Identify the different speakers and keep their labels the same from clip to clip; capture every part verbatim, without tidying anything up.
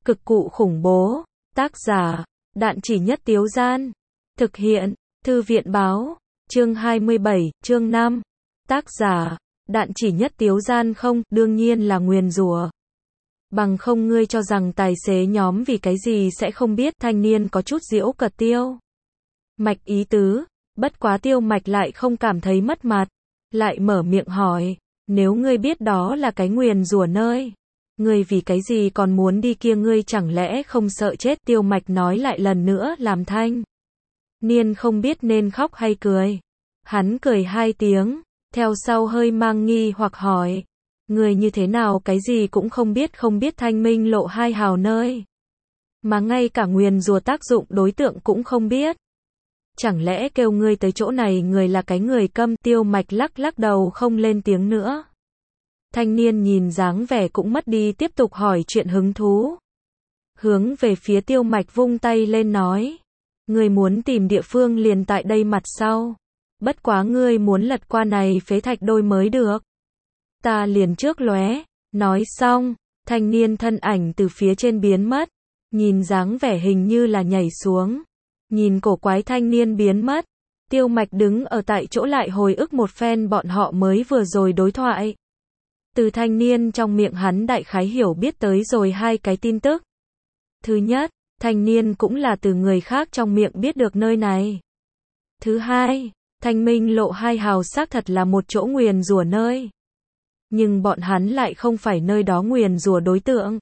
Speaker 1: Cực cụ khủng bố. Tác giả, Đạn Chỉ Nhất Tiếu Gian. Thực hiện, Thư viện Báo. Chương hai mươi bảy, chương năm. Tác giả, Đạn Chỉ Nhất Tiếu Gian. Không, đương nhiên là nguyền rủa. Bằng không ngươi cho rằng tài xế nhóm vì cái gì sẽ không biết. Thanh niên có chút giễu cợt Tiêu Mạch ý tứ, bất quá Tiêu Mạch lại không cảm thấy mất mặt, lại mở miệng hỏi, nếu ngươi biết đó là cái nguyền rủa nơi, ngươi vì cái gì còn muốn đi kia, ngươi chẳng lẽ không sợ chết? Tiêu Mạch nói lại lần nữa làm thanh niên không biết nên khóc hay cười. Hắn cười hai tiếng, theo sau hơi mang nghi hoặc hỏi, người như thế nào cái gì cũng không biết, không biết Thanh Minh lộ hai hào nơi, mà ngay cả nguyền rủa tác dụng đối tượng cũng không biết. Chẳng lẽ kêu ngươi tới chỗ này người là cái người câm? Tiêu Mạch lắc lắc đầu không lên tiếng nữa. Thanh niên nhìn dáng vẻ cũng mất đi tiếp tục hỏi chuyện hứng thú. Hướng về phía Tiêu Mạch vung tay lên nói, ngươi muốn tìm địa phương liền tại đây mặt sau. Bất quá ngươi muốn lật qua này phế thạch đôi mới được. Ta liền trước lóe. Nói xong, thanh niên thân ảnh từ phía trên biến mất. Nhìn dáng vẻ hình như là nhảy xuống. Nhìn cổ quái thanh niên biến mất. Tiêu Mạch đứng ở tại chỗ lại hồi ức một phen bọn họ mới vừa rồi đối thoại. Từ thanh niên trong miệng hắn đại khái hiểu biết tới rồi hai cái tin tức. Thứ nhất, thanh niên cũng là từ người khác trong miệng biết được nơi này. Thứ hai, Thanh Minh lộ hai hào xác thật là một chỗ nguyền rủa nơi. Nhưng bọn hắn lại không phải nơi đó nguyền rủa đối tượng.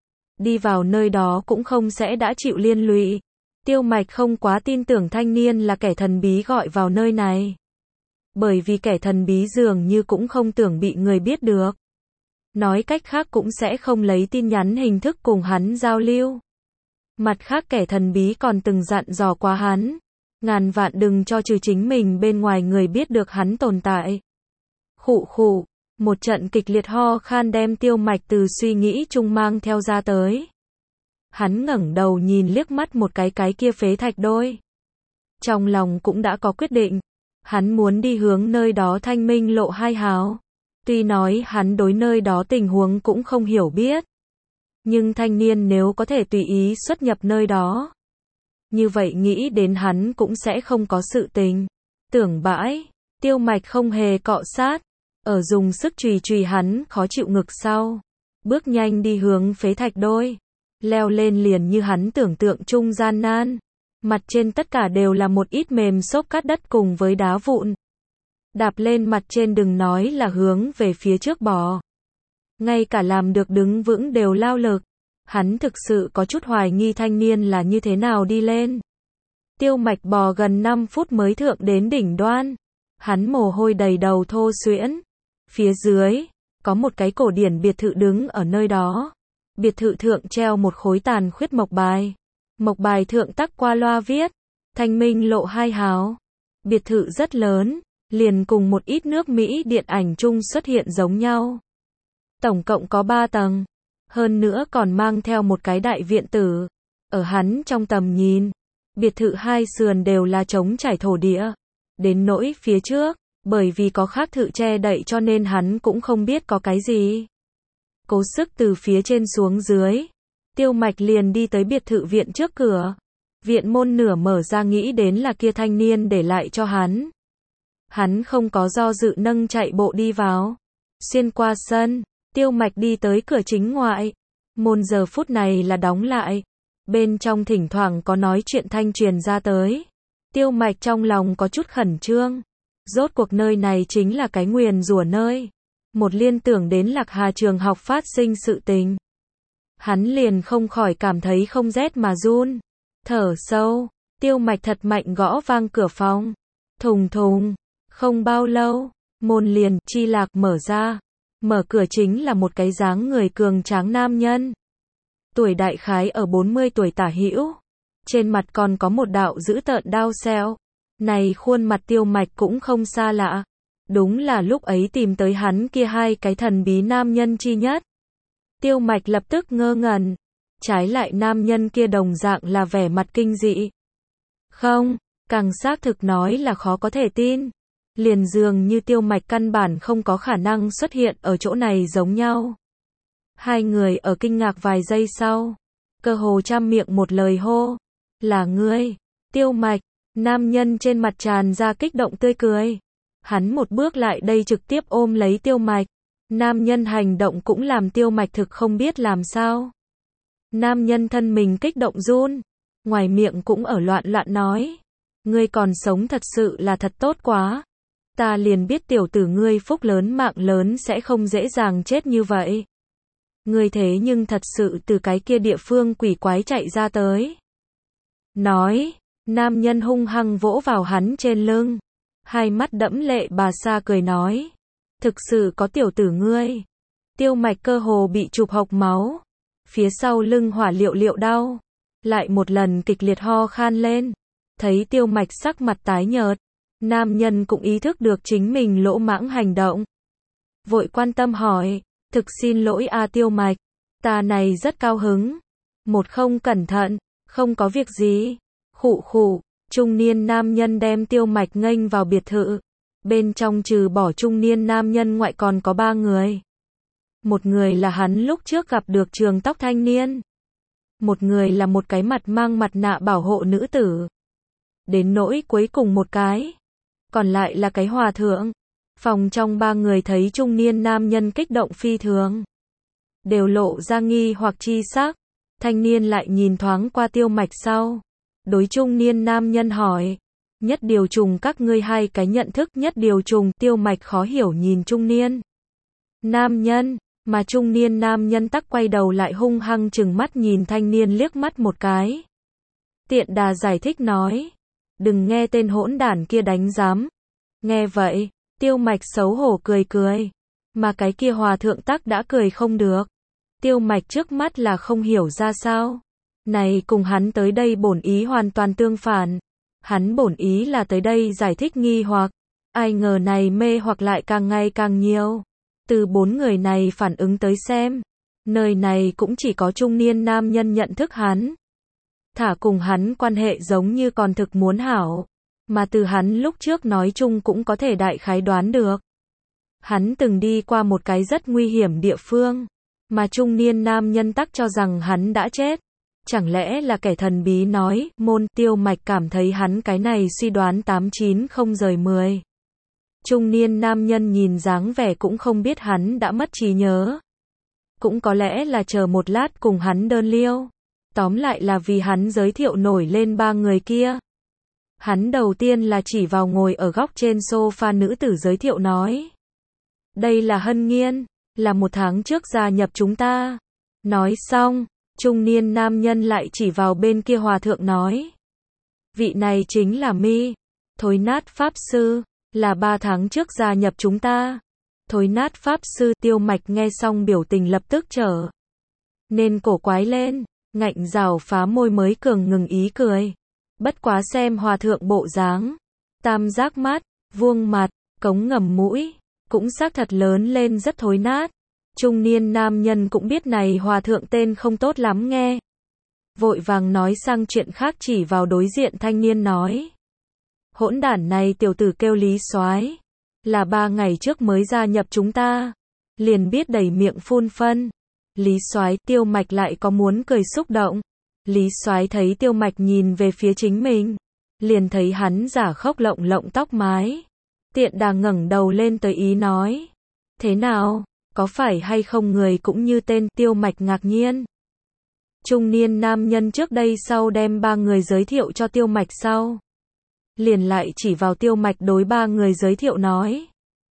Speaker 1: Đi vào nơi đó cũng không sẽ đã chịu liên lụy. Tiêu Mạch không quá tin tưởng thanh niên là kẻ thần bí gọi vào nơi này. Bởi vì kẻ thần bí dường như cũng không tưởng bị người biết được. Nói cách khác cũng sẽ không lấy tin nhắn hình thức cùng hắn giao lưu. Mặt khác kẻ thần bí còn từng dặn dò qua hắn, ngàn vạn đừng cho trừ chính mình bên ngoài người biết được hắn tồn tại. Khụ khụ, một trận kịch liệt ho khan đem Tiêu Mạch từ suy nghĩ chung mang theo ra tới. Hắn ngẩng đầu nhìn liếc mắt một cái cái kia phế thạch đôi. Trong lòng cũng đã có quyết định, hắn muốn đi hướng nơi đó Thanh Minh lộ hai hào. Tuy nói hắn đối nơi đó tình huống cũng không hiểu biết. Nhưng thanh niên nếu có thể tùy ý xuất nhập nơi đó, như vậy nghĩ đến hắn cũng sẽ không có sự tình. Tưởng bãi, Tiêu Mạch không hề cọ sát, ở dùng sức chùy chùy hắn khó chịu ngực sau. Bước nhanh đi hướng phế thạch đôi. Leo lên liền như hắn tưởng tượng chung gian nan. Mặt trên tất cả đều là một ít mềm xốp cát đất cùng với đá vụn. Đạp lên mặt trên đừng nói là hướng về phía trước bò. Ngay cả làm được đứng vững đều lao lực. Hắn thực sự có chút hoài nghi thanh niên là như thế nào đi lên. Tiêu Mạch bò gần năm phút mới thượng đến đỉnh đoan. Hắn mồ hôi đầy đầu thô xuyễn. Phía dưới, có một cái cổ điển biệt thự đứng ở nơi đó. Biệt thự thượng treo một khối tàn khuyết mộc bài. Mộc bài thượng tắc qua loa viết, Thanh Minh lộ hai hào. Biệt thự rất lớn, liền cùng một ít nước Mỹ điện ảnh chung xuất hiện giống nhau. Tổng cộng có ba tầng. Hơn nữa còn mang theo một cái đại viện tử. Ở hắn trong tầm nhìn, biệt thự hai sườn đều là trống trải thổ địa. Đến nỗi phía trước, bởi vì có khác thự che đậy cho nên hắn cũng không biết có cái gì. Cố sức từ phía trên xuống dưới, Tiêu Mạch liền đi tới biệt thự viện trước cửa. Viện môn nửa mở ra nghĩ đến là kia thanh niên để lại cho hắn. Hắn không có do dự nâng chạy bộ đi vào. Xuyên qua sân, Tiêu Mạch đi tới cửa chính ngoại. Môn giờ phút này là đóng lại. Bên trong thỉnh thoảng có nói chuyện thanh truyền ra tới. Tiêu Mạch trong lòng có chút khẩn trương. Rốt cuộc nơi này chính là cái nguyền rủa nơi. Một liên tưởng đến Lạc Hà trường học phát sinh sự tình. Hắn liền không khỏi cảm thấy không rét mà run. Thở sâu, Tiêu Mạch thật mạnh gõ vang cửa phòng. Thùng thùng, không bao lâu, môn liền chi lạc mở ra. Mở cửa chính là một cái dáng người cường tráng nam nhân. Tuổi đại khái ở bốn mươi tuổi tả hữu. Trên mặt còn có một đạo dữ tợn đao xẹo. Này khuôn mặt Tiêu Mạch cũng không xa lạ. Đúng là lúc ấy tìm tới hắn kia hai cái thần bí nam nhân chi nhất. Tiêu Mạch lập tức ngơ ngẩn. Trái lại nam nhân kia đồng dạng là vẻ mặt kinh dị. Không, càng xác thực nói là khó có thể tin. Liền dường như Tiêu Mạch căn bản không có khả năng xuất hiện ở chỗ này giống nhau. Hai người ở kinh ngạc vài giây sau. cơ hồ trăm miệng một lời hô. Là ngươi, Tiêu Mạch. Nam nhân trên mặt tràn ra kích động tươi cười. Hắn một bước lại đây trực tiếp ôm lấy Tiêu Mạch. Nam nhân hành động cũng làm Tiêu Mạch thực không biết làm sao. Nam nhân thân mình kích động run, ngoài miệng cũng ở loạn loạn nói. Ngươi còn sống thật sự là thật tốt quá. Ta liền biết tiểu tử ngươi phúc lớn mạng lớn sẽ không dễ dàng chết như vậy. Ngươi thế nhưng thật sự từ cái kia địa phương quỷ quái chạy ra tới. Nói, nam nhân hung hăng vỗ vào hắn trên lưng. Hai mắt đẫm lệ bà sa cười nói. Thực sự có tiểu tử ngươi. Tiêu Mạch cơ hồ bị chụp hộc máu. Phía sau lưng hỏa liệu liệu đau. Lại một lần kịch liệt ho khan lên. Thấy Tiêu Mạch sắc mặt tái nhợt. Nam nhân cũng ý thức được chính mình lỗ mãng hành động. Vội quan tâm hỏi. Thực xin lỗi a Tiêu Mạch. Ta này rất cao hứng. Một không cẩn thận. Không có việc gì. Khụ khụ. Trung niên nam nhân đem Tiêu Mạch nghênh vào biệt thự. Bên trong trừ bỏ trung niên nam nhân ngoại còn có ba người. Một người là hắn lúc trước gặp được trường tóc thanh niên. Một người là một cái mặt mang mặt nạ bảo hộ nữ tử. Đến nỗi cuối cùng một cái. Còn lại là cái hòa thượng. Phòng trong ba người thấy trung niên nam nhân kích động phi thường. Đều lộ ra nghi hoặc chi sắc. Thanh niên lại nhìn thoáng qua Tiêu Mạch sau. Đối trung niên nam nhân hỏi. Nhất điều trùng các ngươi hai cái nhận thức nhất điều trùng. Tiêu Mạch khó hiểu nhìn trung niên nam nhân. Mà trung niên nam nhân tắc quay đầu lại hung hăng chừng mắt nhìn thanh niên liếc mắt một cái. Tiện đà giải thích nói. Đừng nghe tên hỗn đản kia đánh giám. Nghe vậy, Tiêu Mạch xấu hổ cười cười. Mà cái kia hòa thượng tắc đã cười không được. Tiêu Mạch trước mắt là không hiểu ra sao. Này cùng hắn tới đây bổn ý hoàn toàn tương phản. Hắn bổn ý là tới đây giải thích nghi hoặc. Ai ngờ này mê hoặc lại càng ngày càng nhiều. Từ bốn người này phản ứng tới xem. Nơi này cũng chỉ có trung niên nam nhân nhận thức hắn. Thả cùng hắn quan hệ giống như còn thực muốn hảo. Mà từ hắn lúc trước nói chung cũng có thể đại khái đoán được. Hắn từng đi qua một cái rất nguy hiểm địa phương. Mà trung niên nam nhân tắc cho rằng hắn đã chết. Chẳng lẽ là kẻ thần bí nói, môn. Tiêu Mạch cảm thấy hắn cái này suy đoán tám chín không rời mười. Trung niên nam nhân nhìn dáng vẻ cũng không biết hắn đã mất trí nhớ. Cũng có lẽ là chờ một lát cùng hắn đơn liêu. Tóm lại là vì hắn giới thiệu nổi lên ba người kia. Hắn đầu tiên là chỉ vào ngồi ở góc trên sofa nữ tử giới thiệu nói. Đây là Hân Nghiên, là một tháng trước gia nhập chúng ta. Nói xong, trung niên nam nhân lại chỉ vào bên kia hòa thượng nói. Vị này chính là Mi, Thối Nát Pháp Sư, là ba tháng trước gia nhập chúng ta. Thối Nát Pháp Sư. Tiêu Mạch nghe xong biểu tình lập tức trở nên cổ quái lên, ngạnh rào phá môi mới cường ngừng ý cười. Bất quá xem hòa thượng bộ dáng, tam giác mắt, vuông mặt, cống ngầm mũi, cũng xác thật lớn lên rất thối nát. Trung niên nam nhân cũng biết này hòa thượng tên không tốt lắm nghe. Vội vàng nói sang chuyện khác chỉ vào đối diện thanh niên nói. Hỗn đản này tiểu tử kêu Lý Soái, là ba ngày trước mới gia nhập chúng ta. Liền biết đầy miệng phun phân. Lý Soái. Tiêu Mạch lại có muốn cười xúc động. Lý Soái thấy Tiêu Mạch nhìn về phía chính mình. Liền thấy hắn giả khóc lộng lộng tóc mái. Tiện đà ngẩng đầu lên tới ý nói. Thế nào, có phải hay không người cũng như tên. Tiêu Mạch ngạc nhiên. Trung niên nam nhân trước đây sau đem ba người giới thiệu cho Tiêu Mạch sau. Liền lại chỉ vào Tiêu Mạch đối ba người giới thiệu nói.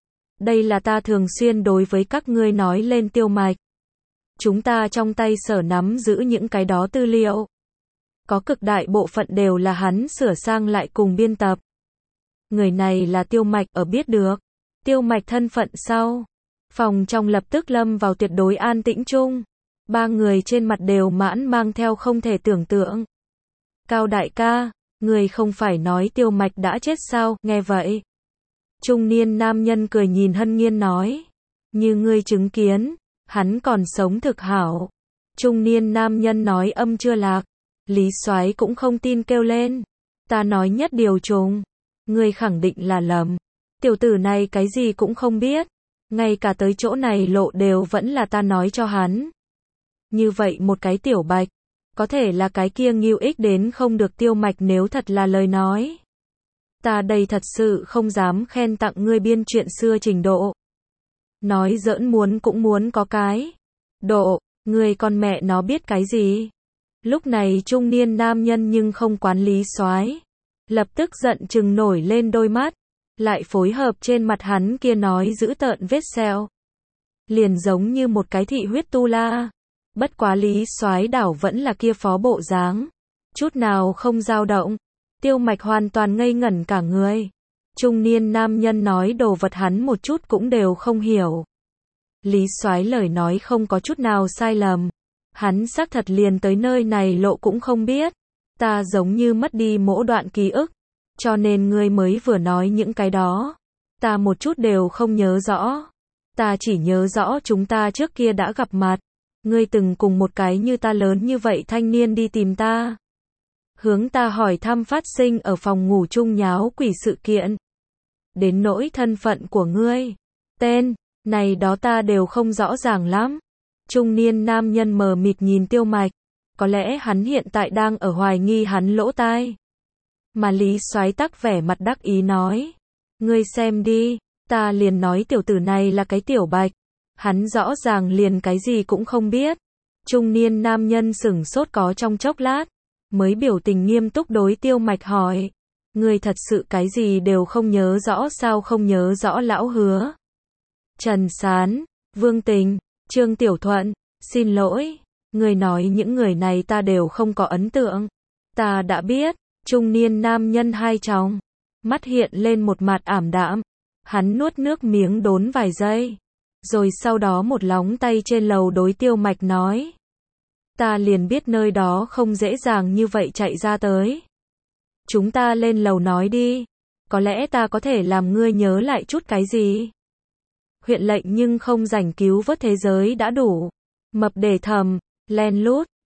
Speaker 1: Đây là ta thường xuyên đối với các ngươi nói lên Tiêu Mạch. Chúng ta trong tay sở nắm giữ những cái đó tư liệu. Có cực đại bộ phận đều là hắn sửa sang lại cùng biên tập. Người này là Tiêu Mạch. Ở biết được Tiêu Mạch thân phận sau, phòng trong lập tức lâm vào tuyệt đối an tĩnh chung. Ba người trên mặt đều mãn mang theo không thể tưởng tượng. Cao đại ca, người không phải nói Tiêu Mạch đã chết sao? Nghe vậy, trung niên nam nhân cười nhìn Hân Nghiên nói. Như ngươi chứng kiến, hắn còn sống thực hảo. Trung niên nam nhân nói âm chưa lạc. Lý Soái cũng không tin kêu lên. Ta nói nhất điều trùng. Ngươi khẳng định là lầm. Tiểu tử này cái gì cũng không biết. Ngay cả tới chỗ này lộ đều vẫn là ta nói cho hắn. Như vậy một cái tiểu bạch. Có thể là cái kia Ngưu Ích đến không được Tiêu Mạch nếu thật là lời nói. Ta đây thật sự không dám khen tặng ngươi biên chuyện xưa trình độ. Nói giỡn muốn cũng muốn có cái độ, ngươi con mẹ nó biết cái gì. Lúc này trung niên nam nhân nhưng không quán Lý Soái, lập tức giận chừng nổi lên đôi mắt, lại phối hợp trên mặt hắn kia nói dữ tợn vết sẹo. Liền giống như một cái thị huyết tu la. Bất quá Lý Soái đảo vẫn là kia phó bộ dáng, chút nào không dao động. Tiêu Mạch hoàn toàn ngây ngẩn cả người. Trung niên nam nhân nói đồ vật hắn một chút cũng đều không hiểu. Lý Soái lời nói không có chút nào sai lầm. Hắn xác thật liền tới nơi này lộ cũng không biết. Ta giống như mất đi mỗi đoạn ký ức. Cho nên ngươi mới vừa nói những cái đó. Ta một chút đều không nhớ rõ. Ta chỉ nhớ rõ chúng ta trước kia đã gặp mặt. Ngươi từng cùng một cái như ta lớn như vậy thanh niên đi tìm ta. Hướng ta hỏi thăm phát sinh ở phòng ngủ chung nháo quỷ sự kiện. Đến nỗi thân phận của ngươi, tên, này đó ta đều không rõ ràng lắm. Trung niên nam nhân mờ mịt nhìn Tiêu Mạch. Có lẽ hắn hiện tại đang ở hoài nghi hắn lỗ tai. Mà Lý Soái tắc vẻ mặt đắc ý nói. Ngươi xem đi, ta liền nói tiểu tử này là cái tiểu bạch. Hắn rõ ràng liền cái gì cũng không biết. Trung niên nam nhân sửng sốt có trong chốc lát. Mới biểu tình nghiêm túc đối Tiêu Mạch hỏi. Ngươi thật sự cái gì đều không nhớ rõ sao không nhớ rõ lão hứa. Trần Sán, Vương Tình, Trương Tiểu Thuận, xin lỗi. Ngươi nói những người này ta đều không có ấn tượng. Ta đã biết, trung niên nam nhân hai tròng. Mắt hiện lên một mặt ảm đạm. Hắn nuốt nước miếng đốn vài giây. Rồi sau đó một lóng tay trên lầu đối Tiêu Mạch nói. Ta liền biết nơi đó không dễ dàng như vậy chạy ra tới. Chúng ta lên lầu nói đi. Có lẽ ta có thể làm ngươi nhớ lại chút cái gì. Huyện lệnh nhưng không rảnh cứu vớt thế giới đã đủ. Mập để thầm, len lút,